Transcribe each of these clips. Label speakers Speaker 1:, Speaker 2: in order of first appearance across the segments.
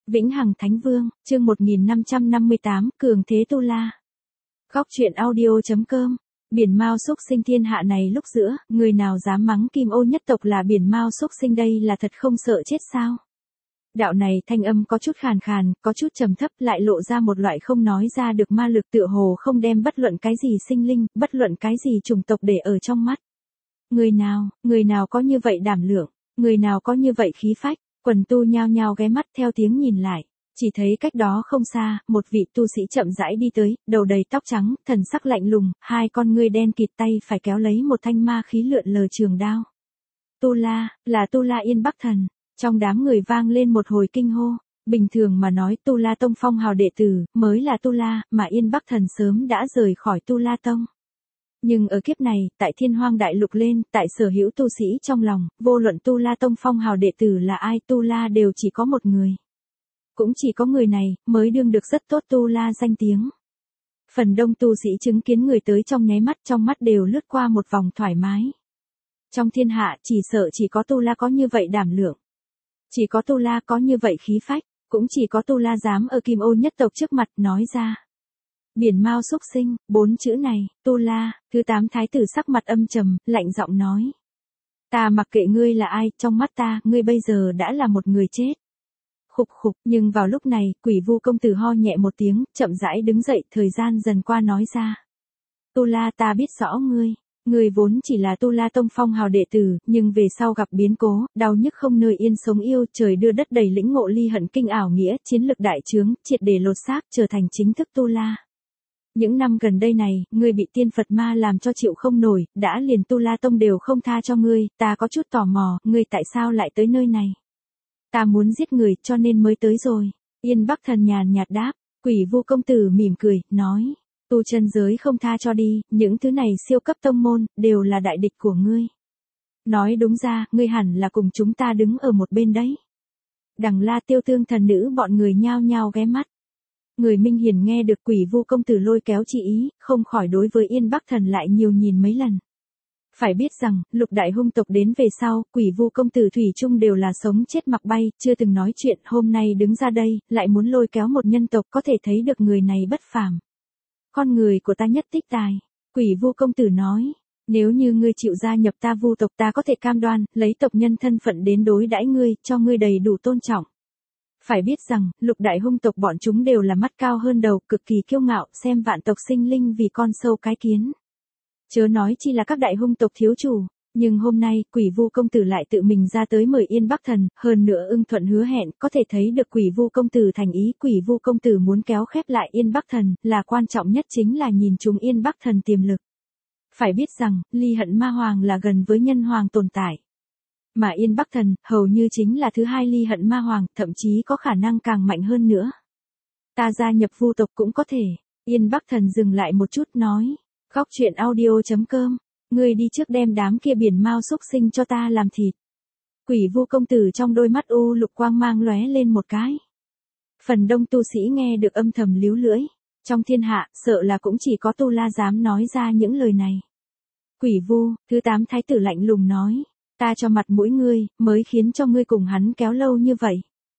Speaker 1: Vĩnh Hằng Thánh Vương, chương 1558, Cường Thế Tu La. Góc truyện audio.com. Biển Mao xúc sinh thiên hạ này lúc giữa, người nào dám mắng Kim Ô nhất tộc là biển Mao xúc sinh đây là thật không sợ chết sao? Đạo này thanh âm có chút khàn khàn, có chút trầm thấp, lại lộ ra một loại không nói ra được ma lực, tựa hồ không đem bất luận cái gì sinh linh, bất luận cái gì chủng tộc để ở trong mắt. Người nào có như vậy đảm lượng, người nào có như vậy khí phách? Quần tu nhao nhao ghé mắt theo tiếng nhìn lại, chỉ thấy cách đó không xa, một vị tu sĩ chậm rãi đi tới, đầu đầy tóc trắng, thần sắc lạnh lùng, hai con ngươi đen kịt, tay phải kéo lấy một thanh ma khí lượn lờ trường đao. Tu La, là Tu La Yên Bắc Thần. Trong đám người vang lên một hồi kinh hô. Bình thường mà nói Tu La Tông phong hào đệ tử, mới là Tu La, mà Yên Bắc Thần sớm đã rời khỏi Tu La Tông. Nhưng ở kiếp này, tại Thiên Hoang Đại Lục lên, tại sở hữu tu sĩ trong lòng, vô luận Tu La Tông phong hào đệ tử là ai, Tu La đều chỉ có một người. Cũng chỉ có người này, mới đương được rất tốt Tu La danh tiếng. Phần đông tu sĩ chứng kiến người tới trong nháy mắt, trong mắt đều lướt qua một vòng thoải mái. Trong thiên hạ, chỉ sợ chỉ có Tu La có như vậy đảm lượng. Chỉ có Tu La có như vậy khí phách, cũng chỉ có Tu La dám ở Kim Ô nhất tộc trước mặt nói ra. Biển Mao xúc sinh, 4 chữ này, Tu La, thứ 8 thái tử sắc mặt âm trầm, lạnh giọng nói. Ta mặc kệ ngươi là ai, trong mắt ta, ngươi bây giờ đã là một người chết. Khục khục, nhưng vào lúc này, Quỷ Vu công tử ho nhẹ một tiếng, chậm rãi đứng dậy, thời gian dần qua nói ra. Tu La, ta biết rõ ngươi vốn chỉ là Tu La Tông phong hào đệ tử, nhưng về sau gặp biến cố, đau nhức không nơi yên sống yêu, trời đưa đất đầy lĩnh ngộ ly hận kinh ảo nghĩa, chiến lực đại trướng, triệt để lột xác, trở thành chính thức Tu La. Những năm gần đây này, ngươi bị tiên Phật ma làm cho chịu không nổi, đã liền Tu La Tông đều không tha cho ngươi, ta có chút tò mò, ngươi tại sao lại tới nơi này? Ta muốn giết người, cho nên mới tới rồi. Yên Bắc Thần nhàn nhạt đáp. Quỷ Vu công tử mỉm cười, nói. Tu chân giới không tha cho đi, những thứ này siêu cấp tông môn, đều là đại địch của ngươi. Nói đúng ra, ngươi hẳn là cùng chúng ta đứng ở một bên đấy. Đằng La Tiêu Tương thần nữ bọn người nhao nhao ghé mắt. Người Minh Hiền nghe được Quỷ Vu công tử lôi kéo chỉ ý, không khỏi đối với Yên Bắc Thần lại nhiều nhìn mấy lần. Phải biết rằng, lục đại hung tộc đến về sau, Quỷ Vu công tử thủy chung đều là sống chết mặc bay, chưa từng nói chuyện, hôm nay đứng ra đây, lại muốn lôi kéo một nhân tộc, có thể thấy được người này bất phàm. Con người của ta nhất tích tài. Quỷ Vu công tử nói, nếu như ngươi chịu gia nhập ta Vu tộc, ta có thể cam đoan, lấy tộc nhân thân phận đến đối đãi ngươi, cho ngươi đầy đủ tôn trọng. Phải biết rằng, lục đại hung tộc bọn chúng đều là mắt cao hơn đầu, cực kỳ kiêu ngạo, xem vạn tộc sinh linh vì con sâu cái kiến. Chớ nói chi là các đại hung tộc thiếu chủ, nhưng hôm nay, Quỷ Vu công tử lại tự mình ra tới mời Yên Bắc Thần, hơn nữa ưng thuận hứa hẹn, có thể thấy được Quỷ Vu công tử thành ý, Quỷ Vu công tử muốn kéo khép lại Yên Bắc Thần, là quan trọng nhất chính là nhìn chúng Yên Bắc Thần tiềm lực. Phải biết rằng, ly hận ma hoàng là gần với nhân hoàng tồn tại. Mà Yên Bắc Thần, hầu như chính là thứ hai ly hận ma hoàng, thậm chí có khả năng càng mạnh hơn nữa. Ta gia nhập Vu tộc cũng có thể. Yên Bắc Thần dừng lại một chút nói. Góc truyện audio.com. Ngươi đi trước đem đám kia biển Mao xúc sinh cho ta làm thịt. Quỷ Vu công tử trong đôi mắt u lục quang mang lóe lên một cái. Phần đông tu sĩ nghe được âm thầm líu lưỡi. Trong thiên hạ, sợ là cũng chỉ có Tu La dám nói ra những lời này. Quỷ Vu, thứ 8 thái tử lạnh lùng nói. Ta cho mặt mũi ngươi, mới khiến cho ngươi cùng hắn kéo lâu như vậy.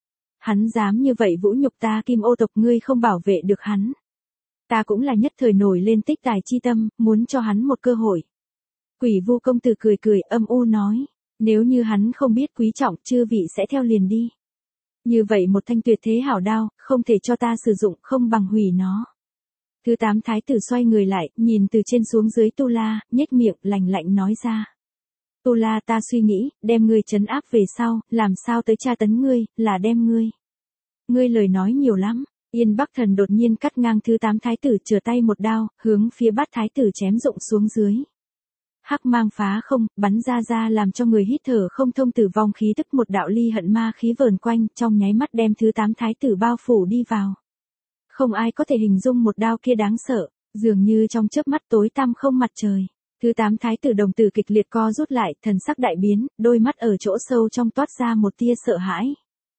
Speaker 1: Hắn dám như vậy vũ nhục ta Kim Ô tộc, ngươi không bảo vệ được hắn. Ta cũng là nhất thời nổi lên tích tài chi tâm, muốn cho hắn một cơ hội. Quỷ Vu công tử cười cười âm u nói, nếu như hắn không biết quý trọng, chư vị sẽ theo liền đi. Như vậy một thanh tuyệt thế hảo đao, không thể cho ta sử dụng, không bằng hủy nó. Thứ 8 thái tử xoay người lại, nhìn từ trên xuống dưới Tu La, nhếch miệng, lạnh lạnh nói ra. Tu La, ta suy nghĩ, đem ngươi trấn áp về sau, làm sao tới tra tấn ngươi, là đem ngươi. Ngươi lời nói nhiều lắm. Yên Bắc Thần đột nhiên cắt ngang thứ 8 thái tử, chừa tay một đao, hướng phía Bát thái tử chém rụng xuống dưới. Hắc mang phá không, bắn ra làm cho người hít thở không thông, tử vong khí tức, một đạo ly hận ma khí vờn quanh, trong nháy mắt đem thứ 8 thái tử bao phủ đi vào. Không ai có thể hình dung một đao kia đáng sợ, dường như trong chớp mắt tối tăm không mặt trời. Thứ 8 thái tử đồng tử kịch liệt co rút lại, thần sắc đại biến, đôi mắt ở chỗ sâu trong toát ra một tia sợ hãi.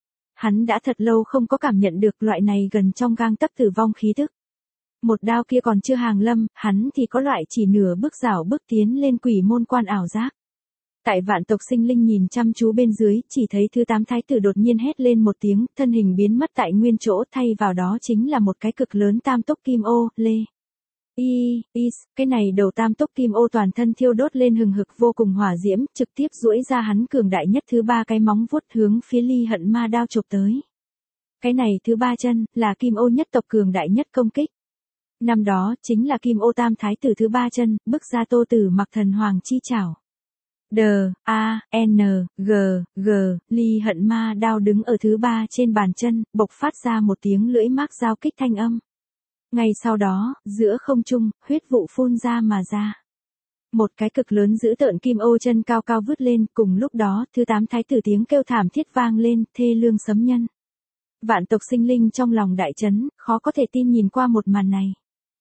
Speaker 1: Hắn đã thật lâu không có cảm nhận được loại này gần trong gang tấc tử vong khí tức. Một đao kia còn chưa hàng lâm, hắn thì có loại chỉ nửa bước rảo bước tiến lên quỷ môn quan ảo giác. Tại vạn tộc sinh linh nhìn chăm chú bên dưới, chỉ thấy thứ 8 thái tử đột nhiên hét lên một tiếng, thân hình biến mất tại nguyên chỗ, thay vào đó chính là một cái cực lớn tam túc kim ô, lê. Cái này đầu tam túc kim ô toàn thân thiêu đốt lên hừng hực vô cùng hỏa diễm, trực tiếp duỗi ra hắn cường đại nhất thứ 3 cái móng vuốt hướng phía ly hận ma đao chụp tới. Cái này thứ 3 chân, là kim ô nhất tộc cường đại nhất công kích. Năm đó, chính là kim ô tam thái tử thứ 3 chân, bức ra Tô Tử Mặc thần hoàng chi chảo. G, ly hận ma đao đứng ở thứ 3 trên bàn chân, bộc phát ra một tiếng lưỡi mác giao kích thanh âm. Ngay sau đó, giữa không trung, huyết vụ phun ra mà ra. Một cái cực lớn dữ tợn kim ô chân cao cao vứt lên, cùng lúc đó, thứ 8 thái tử tiếng kêu thảm thiết vang lên, thê lương sấm nhân. Vạn tộc sinh linh trong lòng đại chấn, khó có thể tin nhìn qua một màn này.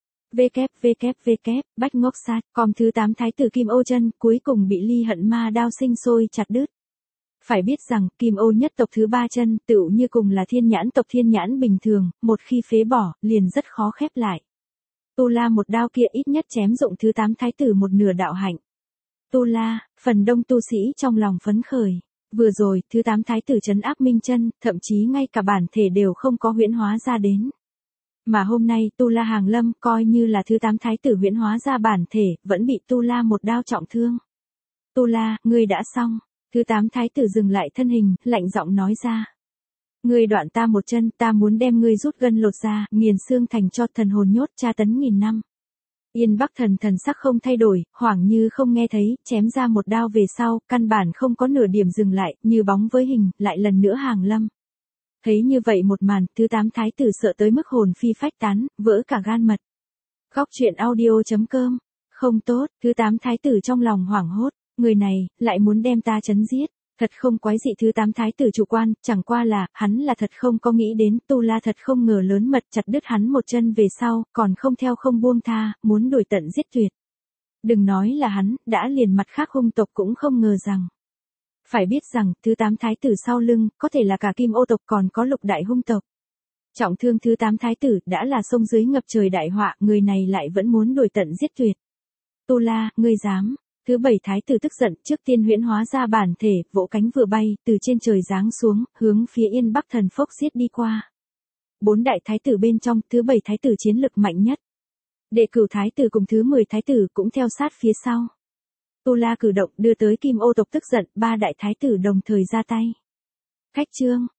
Speaker 1: Bách ngốc sát, còn thứ 8 thái tử kim ô chân, cuối cùng bị ly hận ma đao sinh sôi chặt đứt. Phải biết rằng, kim ô nhất tộc thứ 3 chân, tựu như cùng là thiên nhãn tộc thiên nhãn bình thường, một khi phế bỏ, liền rất khó khép lại. Tu La một đao kia ít nhất chém dụng thứ 8 thái tử một nửa đạo hạnh. Tu La, phần đông tu sĩ trong lòng phấn khởi. Vừa rồi, thứ 8 thái tử trấn áp minh chân, thậm chí ngay cả bản thể đều không có huyễn hóa ra đến. Mà hôm nay, Tu La hàng lâm, coi như là thứ 8 thái tử huyễn hóa ra bản thể, vẫn bị Tu La một đao trọng thương. Tu La, ngươi đã xong. Thứ 8 thái tử dừng lại thân hình, lạnh giọng nói ra. Ngươi đoạn ta một chân, ta muốn đem ngươi rút gân lột ra, nghiền xương thành cho thần hồn nhốt tra tấn 1000 năm. Yên Bắc Thần thần sắc không thay đổi, hoảng như không nghe thấy, chém ra một đao về sau, căn bản không có nửa điểm dừng lại, như bóng với hình, lại lần nữa hàng lâm. Thấy như vậy một màn, thứ 8 thái tử sợ tới mức hồn phi phách tán, vỡ cả gan mật. Góc truyện audio.com. Không tốt, thứ 8 thái tử trong lòng hoảng hốt, người này, lại muốn đem ta chấn giết. Thật không quái dị thứ 8 thái tử chủ quan, chẳng qua là, hắn là thật không có nghĩ đến, Tu La thật không ngờ lớn mật chặt đứt hắn một chân về sau, còn không theo không buông tha, muốn đuổi tận giết tuyệt. Đừng nói là hắn, đã liền mặt khác hung tộc cũng không ngờ rằng. Phải biết rằng, thứ 8 thái tử sau lưng, có thể là cả kim ô tộc còn có lục đại hung tộc. Trọng thương thứ 8 thái tử, đã là sông dưới ngập trời đại họa, người này lại vẫn muốn đuổi tận giết tuyệt. Tu La, ngươi dám. Thứ 7 thái tử tức giận, trước tiên huyễn hóa ra bản thể, vỗ cánh vừa bay, từ trên trời giáng xuống, hướng phía Yên Bắc Thần phốc giết đi qua. 4 đại thái tử bên trong, thứ 7 thái tử chiến lực mạnh nhất. Đệ cửu thái tử cùng thứ 10 thái tử cũng theo sát phía sau. Tu La cử động đưa tới kim ô tộc tức giận, 3 đại thái tử đồng thời ra tay. Khách trương,